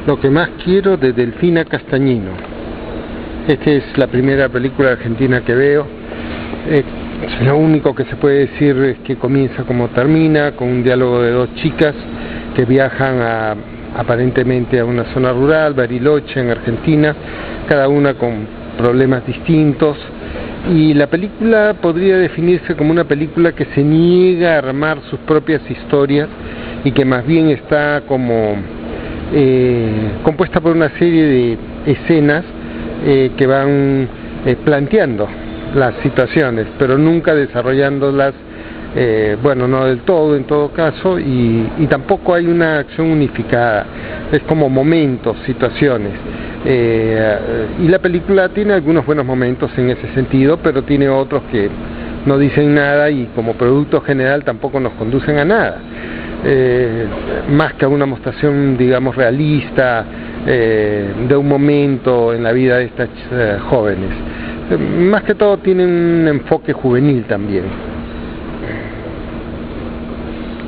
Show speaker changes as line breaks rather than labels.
Lo que más quiero de Delfina Castañino. Esta es la primera película argentina que veo. Lo único que se puede decir es que comienza como termina, con un diálogo de dos chicas que viajan aparentemente a una zona rural, Bariloche, en Argentina, cada una con problemas distintos. Y la película podría definirse como una película que se niega a armar sus propias historias y que más bien está como compuesta por una serie de escenas que van planteando las situaciones, pero nunca desarrollándolas, bueno, no del todo en todo caso, y tampoco hay una acción unificada, es como momentos, situaciones. Y la película tiene algunos buenos momentos en ese sentido, pero tiene otros que no dicen nada y como producto general tampoco nos conducen a nada, más que a una mostración, digamos, realista de un momento en la vida de estas jóvenes. Más que todo tienen un enfoque juvenil también.